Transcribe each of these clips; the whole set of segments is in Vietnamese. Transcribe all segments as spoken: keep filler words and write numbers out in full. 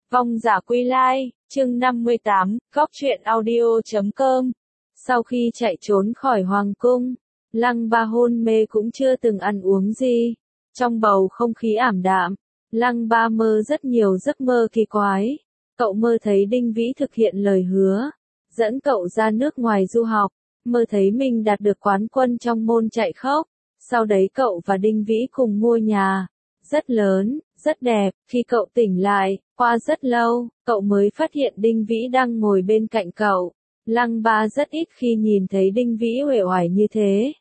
Vong giả quy lai, chương năm mươi tám, góc truyện audio chấm com. Sau khi chạy trốn khỏi hoàng cung, Lăng Ba hôn mê cũng chưa từng ăn uống gì. Trong bầu không khí ảm đạm, Lăng Ba mơ rất nhiều giấc mơ kỳ quái. Cậu mơ thấy Đinh Vĩ thực hiện lời hứa, dẫn cậu ra nước ngoài du học, mơ thấy mình đạt được quán quân trong môn chạy khốc. Sau đấy cậu và Đinh Vĩ cùng mua nhà, rất lớn, rất đẹp. Khi cậu tỉnh lại, qua rất lâu, cậu mới phát hiện Đinh Vĩ đang ngồi bên cạnh cậu. Lăng Ba rất ít khi nhìn thấy Đinh Vĩ uể oải như thế.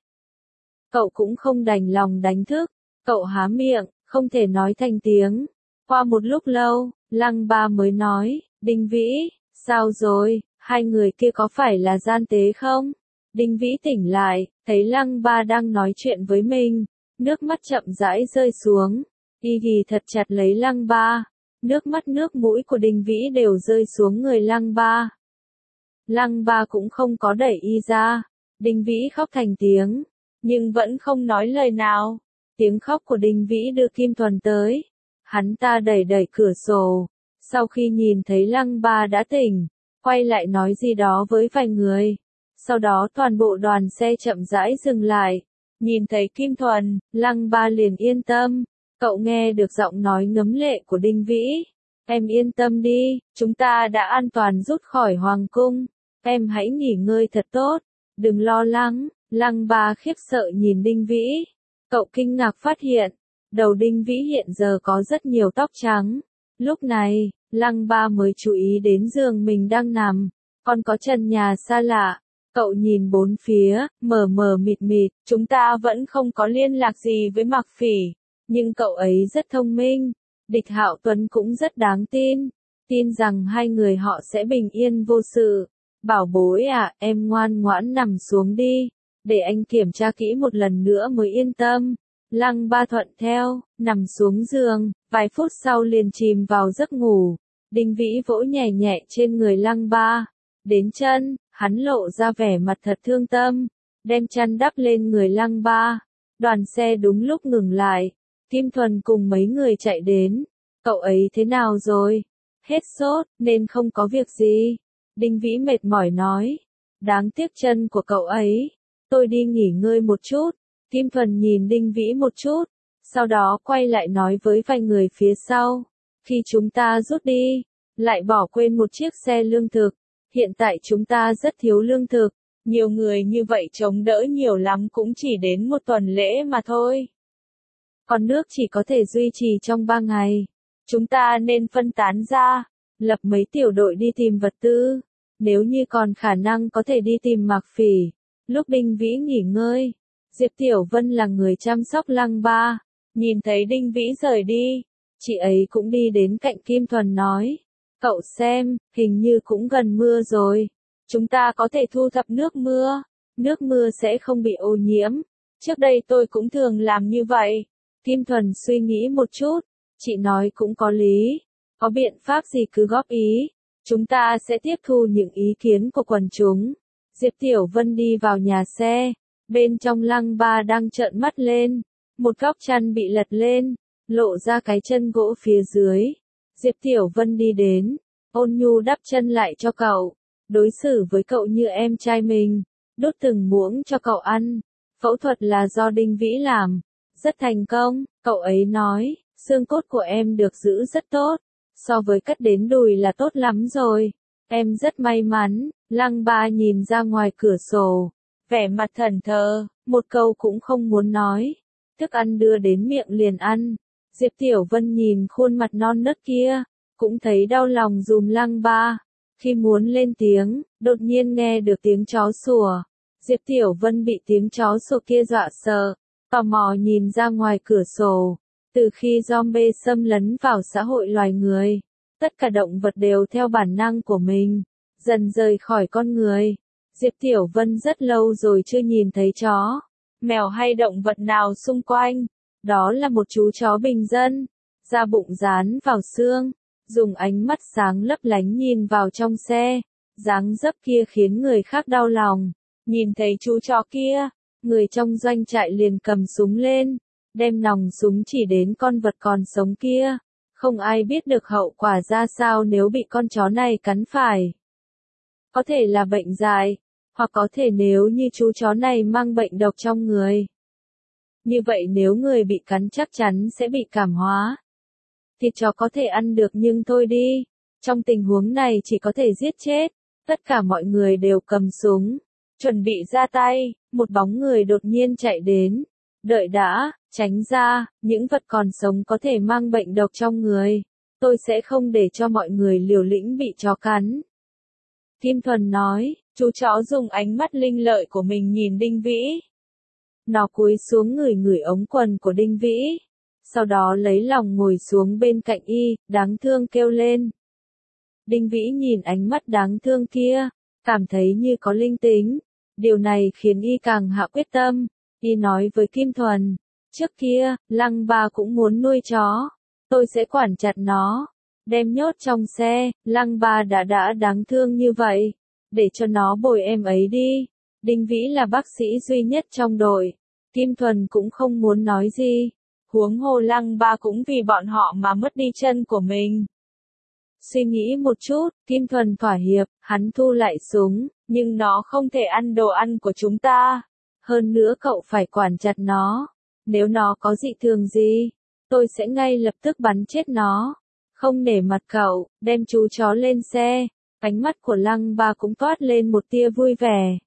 Cậu cũng không đành lòng đánh thức, cậu há miệng, không thể nói thành tiếng. Qua một lúc lâu, Lăng Ba mới nói, Đinh Vĩ, sao rồi, hai người kia có phải là gian tế không? Đinh Vĩ tỉnh lại, thấy Lăng Ba đang nói chuyện với mình, nước mắt chậm rãi rơi xuống. Y ghì thật chặt lấy Lăng Ba, nước mắt nước mũi của Đinh Vĩ đều rơi xuống người Lăng Ba. Lăng Ba cũng không có đẩy y ra, Đinh Vĩ khóc thành tiếng, nhưng vẫn không nói lời nào. Tiếng khóc của Đinh Vĩ đưa Kim Thuần tới, hắn ta đẩy đẩy cửa sổ, sau khi nhìn thấy Lăng Ba đã tỉnh, quay lại nói gì đó với vài người. Sau đó toàn bộ đoàn xe chậm rãi dừng lại, nhìn thấy Kim Thuần, Lăng Ba liền yên tâm. Cậu nghe được giọng nói ngấm lệ của Đinh Vĩ. Em yên tâm đi, chúng ta đã an toàn rút khỏi hoàng cung. Em hãy nghỉ ngơi thật tốt, đừng lo lắng. Lăng Ba khiếp sợ nhìn Đinh Vĩ. Cậu kinh ngạc phát hiện, đầu Đinh Vĩ hiện giờ có rất nhiều tóc trắng. Lúc này, Lăng Ba mới chú ý đến giường mình đang nằm, còn có trần nhà xa lạ. Cậu nhìn bốn phía, mờ mờ mịt mịt, chúng ta vẫn không có liên lạc gì với Mạc Phỉ. Nhưng cậu ấy rất thông minh, Địch Hạo Tuấn cũng rất đáng tin, tin rằng hai người họ sẽ bình yên vô sự. Bảo bối à, em ngoan ngoãn nằm xuống đi, để anh kiểm tra kỹ một lần nữa mới yên tâm. Lăng Ba thuận theo, nằm xuống giường, vài phút sau liền chìm vào giấc ngủ. Đinh Vĩ vỗ nhẹ nhẹ trên người Lăng Ba, đến chân, hắn lộ ra vẻ mặt thật thương tâm, đem chăn đắp lên người Lăng Ba. Đoàn xe đúng lúc ngừng lại. Kim Thuần cùng mấy người chạy đến. Cậu ấy thế nào rồi? Hết sốt, nên không có việc gì. Đinh Vĩ mệt mỏi nói. Đáng tiếc chân của cậu ấy. Tôi đi nghỉ ngơi một chút. Kim Thuần nhìn Đinh Vĩ một chút, sau đó quay lại nói với vài người phía sau. Khi chúng ta rút đi, lại bỏ quên một chiếc xe lương thực. Hiện tại chúng ta rất thiếu lương thực. Nhiều người như vậy chống đỡ nhiều lắm cũng chỉ đến một tuần lễ mà thôi. Còn nước chỉ có thể duy trì trong ba ngày. Chúng ta nên phân tán ra, lập mấy tiểu đội đi tìm vật tư. Nếu như còn khả năng có thể đi tìm Mạc Phỉ. Lúc Đinh Vĩ nghỉ ngơi, Diệp Tiểu Vân là người chăm sóc Lăng Ba. Nhìn thấy Đinh Vĩ rời đi, chị ấy cũng đi đến cạnh Kim Thuần nói. Cậu xem, hình như cũng gần mưa rồi. Chúng ta có thể thu thập nước mưa. Nước mưa sẽ không bị ô nhiễm. Trước đây tôi cũng thường làm như vậy. Kim Thuần suy nghĩ một chút, chị nói cũng có lý, có biện pháp gì cứ góp ý, chúng ta sẽ tiếp thu những ý kiến của quần chúng. Diệp Tiểu Vân đi vào nhà xe, bên trong Lăng Ba đang trợn mắt lên, một góc chăn bị lật lên, lộ ra cái chân gỗ phía dưới. Diệp Tiểu Vân đi đến, ôn nhu đắp chân lại cho cậu, đối xử với cậu như em trai mình, đút từng muỗng cho cậu ăn. Phẫu thuật là do Đinh Vĩ làm. Rất thành công, cậu ấy nói, xương cốt của em được giữ rất tốt, so với cắt đến đùi là tốt lắm rồi, em rất may mắn. Lăng Ba nhìn ra ngoài cửa sổ, vẻ mặt thẫn thờ, một câu cũng không muốn nói, thức ăn đưa đến miệng liền ăn. Diệp Tiểu Vân nhìn khuôn mặt non nớt kia, cũng thấy đau lòng dùm Lăng Ba, khi muốn lên tiếng, đột nhiên nghe được tiếng chó sủa. Diệp Tiểu Vân bị tiếng chó sủa kia dọa sợ. Tò mò nhìn ra ngoài cửa sổ, từ khi zombie xâm lấn vào xã hội loài người, tất cả động vật đều theo bản năng của mình, dần rời khỏi con người. Diệp Tiểu Vân rất lâu rồi chưa nhìn thấy chó, mèo hay động vật nào xung quanh. Đó là một chú chó bình dân, da bụng dán vào xương, dùng ánh mắt sáng lấp lánh nhìn vào trong xe, dáng dấp kia khiến người khác đau lòng. Nhìn thấy chú chó kia, người trong doanh trại liền cầm súng lên, đem nòng súng chỉ đến con vật còn sống kia. Không ai biết được hậu quả ra sao nếu bị con chó này cắn phải. Có thể là bệnh dại, hoặc có thể nếu như chú chó này mang bệnh độc trong người. Như vậy nếu người bị cắn chắc chắn sẽ bị cảm hóa. Thịt chó có thể ăn được nhưng thôi đi. Trong tình huống này chỉ có thể giết chết. Tất cả mọi người đều cầm súng, chuẩn bị ra tay. Một bóng người đột nhiên chạy đến. Đợi đã, tránh ra, những vật còn sống có thể mang bệnh độc trong người. Tôi sẽ không để cho mọi người liều lĩnh bị chó cắn. Kim Thuần nói, chú chó dùng ánh mắt linh lợi của mình nhìn Đinh Vĩ. Nó cúi xuống ngửi ngửi ống quần của Đinh Vĩ. Sau đó lấy lòng ngồi xuống bên cạnh y, đáng thương kêu lên. Đinh Vĩ nhìn ánh mắt đáng thương kia, cảm thấy như có linh tính. Điều này khiến y càng hạ quyết tâm. Y nói với Kim Thuần, trước kia, Lăng Ba cũng muốn nuôi chó. Tôi sẽ quản chặt nó, đem nhốt trong xe. Lăng Ba đã đã đáng thương như vậy, để cho nó bồi em ấy đi. Đinh Vĩ là bác sĩ duy nhất trong đội. Kim Thuần cũng không muốn nói gì. Huống hồ Lăng Ba cũng vì bọn họ mà mất đi chân của mình. Suy nghĩ một chút, Kim Thuần thỏa hiệp, hắn thu lại súng, nhưng nó không thể ăn đồ ăn của chúng ta. Hơn nữa cậu phải quản chặt nó. Nếu nó có dị thường gì, tôi sẽ ngay lập tức bắn chết nó. Không nể mặt cậu, đem chú chó lên xe. Ánh mắt của Lăng Ba cũng toát lên một tia vui vẻ.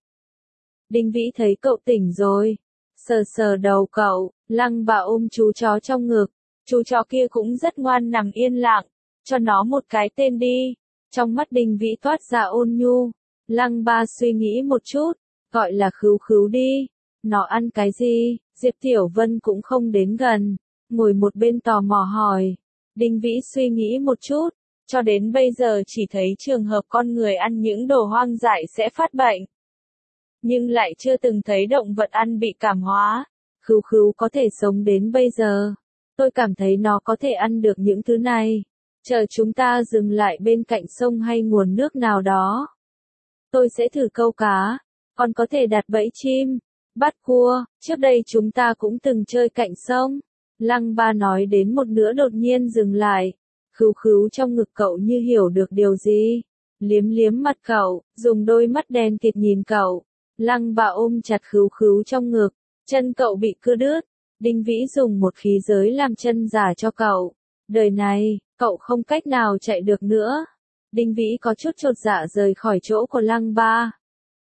Đinh Vĩ thấy cậu tỉnh rồi. Sờ sờ đầu cậu, Lăng Ba ôm chú chó trong ngực. Chú chó kia cũng rất ngoan nằm yên lặng. Cho nó một cái tên đi. Trong mắt Đinh Vĩ toát ra ôn nhu. Lăng Ba suy nghĩ một chút. Gọi là Khứu Khứu đi. Nó ăn cái gì? Diệp Tiểu Vân cũng không đến gần. Ngồi một bên tò mò hỏi. Đinh Vĩ suy nghĩ một chút. Cho đến bây giờ chỉ thấy trường hợp con người ăn những đồ hoang dại sẽ phát bệnh. Nhưng lại chưa từng thấy động vật ăn bị cảm hóa. Khứu Khứu có thể sống đến bây giờ. Tôi cảm thấy nó có thể ăn được những thứ này. Chờ chúng ta dừng lại bên cạnh sông hay nguồn nước nào đó. Tôi sẽ thử câu cá. Còn có thể đặt bẫy chim, bắt cua. Trước đây chúng ta cũng từng chơi cạnh sông. Lăng Ba nói đến một nửa đột nhiên dừng lại. Khứu Khứu trong ngực cậu như hiểu được điều gì. Liếm liếm mặt cậu, dùng đôi mắt đen kịt nhìn cậu. Lăng Ba ôm chặt Khứu Khứu trong ngực. Chân cậu bị cưa đứt. Đinh Vĩ dùng một khí giới làm chân giả cho cậu. Đời này, cậu không cách nào chạy được nữa. Đinh Vĩ có chút chột dạ rời khỏi chỗ của Lăng Ba.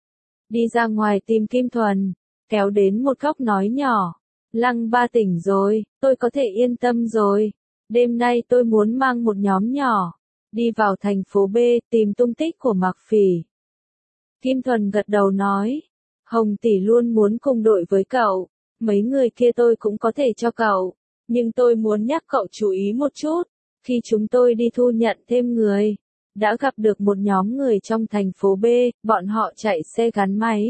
Đi ra ngoài tìm Kim Thuần. Kéo đến một góc nói nhỏ. Lăng Ba tỉnh rồi, tôi có thể yên tâm rồi. Đêm nay tôi muốn mang một nhóm nhỏ. Đi vào thành phố B, tìm tung tích của Mạc Phỉ. Kim Thuần gật đầu nói. Hồng tỷ luôn muốn cùng đội với cậu. Mấy người kia tôi cũng có thể cho cậu. Nhưng tôi muốn nhắc cậu chú ý một chút. Khi chúng tôi đi thu nhận thêm người, đã gặp được một nhóm người trong thành phố B, bọn họ chạy xe gắn máy.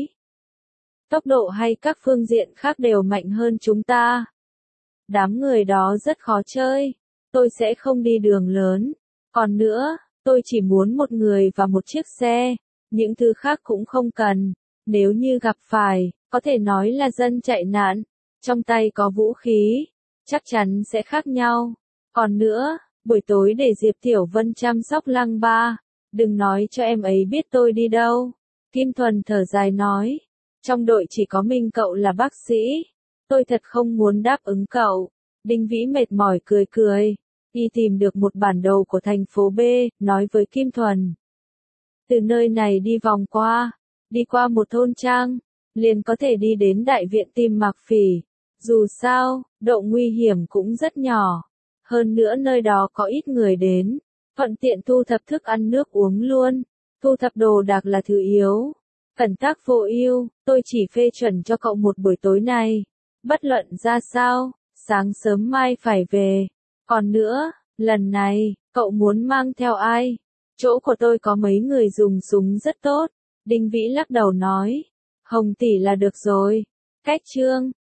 Tốc độ hay các phương diện khác đều mạnh hơn chúng ta. Đám người đó rất khó chơi. Tôi sẽ không đi đường lớn. Còn nữa, tôi chỉ muốn một người và một chiếc xe. Những thứ khác cũng không cần. Nếu như gặp phải, có thể nói là dân chạy nạn. Trong tay có vũ khí. Chắc chắn sẽ khác nhau. Còn nữa, buổi tối để Diệp Tiểu Vân chăm sóc Lăng Ba. Đừng nói cho em ấy biết tôi đi đâu. Kim Thuần thở dài nói. Trong đội chỉ có mình cậu là bác sĩ. Tôi thật không muốn đáp ứng cậu. Đinh Vĩ mệt mỏi cười cười. Y tìm được một bản đồ của thành phố B, nói với Kim Thuần. Từ nơi này đi vòng qua, đi qua một thôn trang, liền có thể đi đến đại viện tìm Mạc Phỉ. Dù sao, độ nguy hiểm cũng rất nhỏ. Hơn nữa nơi đó có ít người đến. Thuận tiện thu thập thức ăn nước uống luôn. Thu thập đồ đạc là thứ yếu. Cẩn tác vô ưu, tôi chỉ phê chuẩn cho cậu một buổi tối này. Bất luận ra sao, sáng sớm mai phải về. Còn nữa, lần này, cậu muốn mang theo ai? Chỗ của tôi có mấy người dùng súng rất tốt. Đinh Vĩ lắc đầu nói. Hồng tỷ là được rồi. Cách trương,